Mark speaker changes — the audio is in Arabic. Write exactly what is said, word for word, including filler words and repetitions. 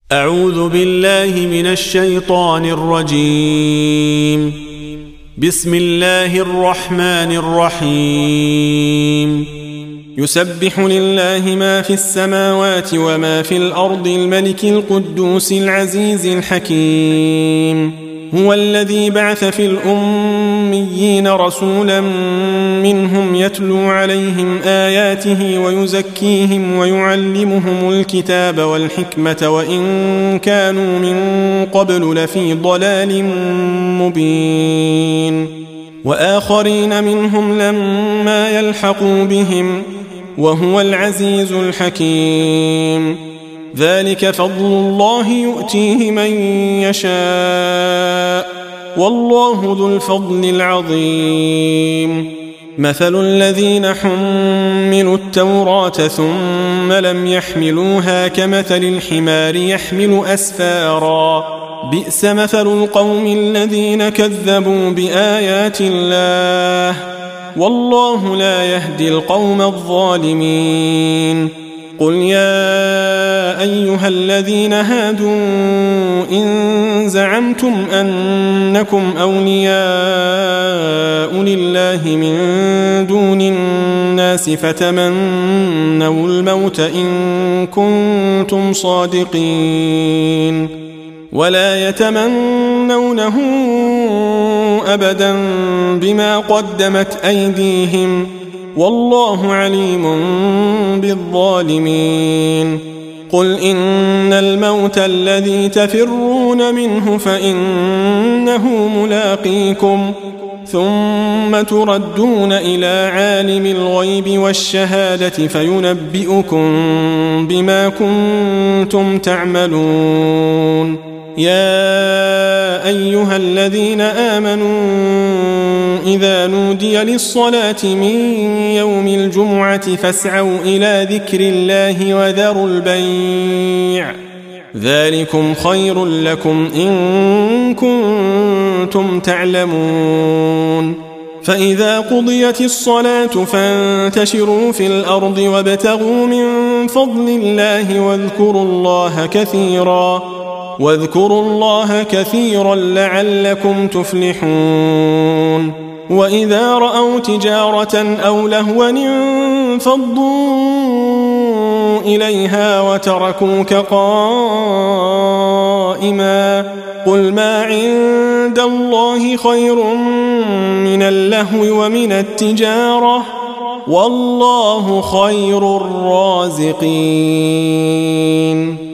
Speaker 1: أعوذ بالله من الشيطان الرجيم. بسم الله الرحمن الرحيم. يسبح لله ما في السماوات وما في الأرض الملك القدوس العزيز الحكيم. هو الذي بعث في الأميين رسولا منهم يتلو عليهم آياته ويزكيهم ويعلمهم الكتاب والحكمة وإن كانوا من قبل لفي ضلال مبين. وآخرين منهم لما يلحقوا بهم وهو العزيز الحكيم. ذلك فضل الله يؤتيه من يشاء والله ذو الفضل العظيم. مثل الذين حملوا التوراة ثم لم يحملوها كمثل الحمار يحمل أسفارا بئس مثل القوم الذين كذبوا بآيات الله والله لا يهدي القوم الظالمين. قل يا أيها الذين هادوا إن زعمتم أنكم أولياء لله من دون الناس فتمنوا الموت إن كنتم صادقين ولا يتمنونه أبدا بما قدمت أيديهم والله عليم بالظالمين. قل إن الموت الذي تفرون منه فإنه ملاقيكم ثم تردون إلى عالم الغيب والشهادة فينبئكم بما كنتم تعملون. يا أيها الذين آمنوا إذا نودي للصلاة من يوم الجمعة فاسعوا إلى ذكر الله وذروا البيع ذلكم خير لكم إن كنتم تعلمون. فإذا قضيت الصلاة فانتشروا في الأرض وابتغوا من فضل الله واذكروا الله كثيرا واذكروا الله كثيرا لعلكم تفلحون. وإذا رأوا تجارة أو لهوا انفضوا إليها وتركوك قائما قل ما عند الله خير من اللهو ومن التجارة والله خير الرازقين.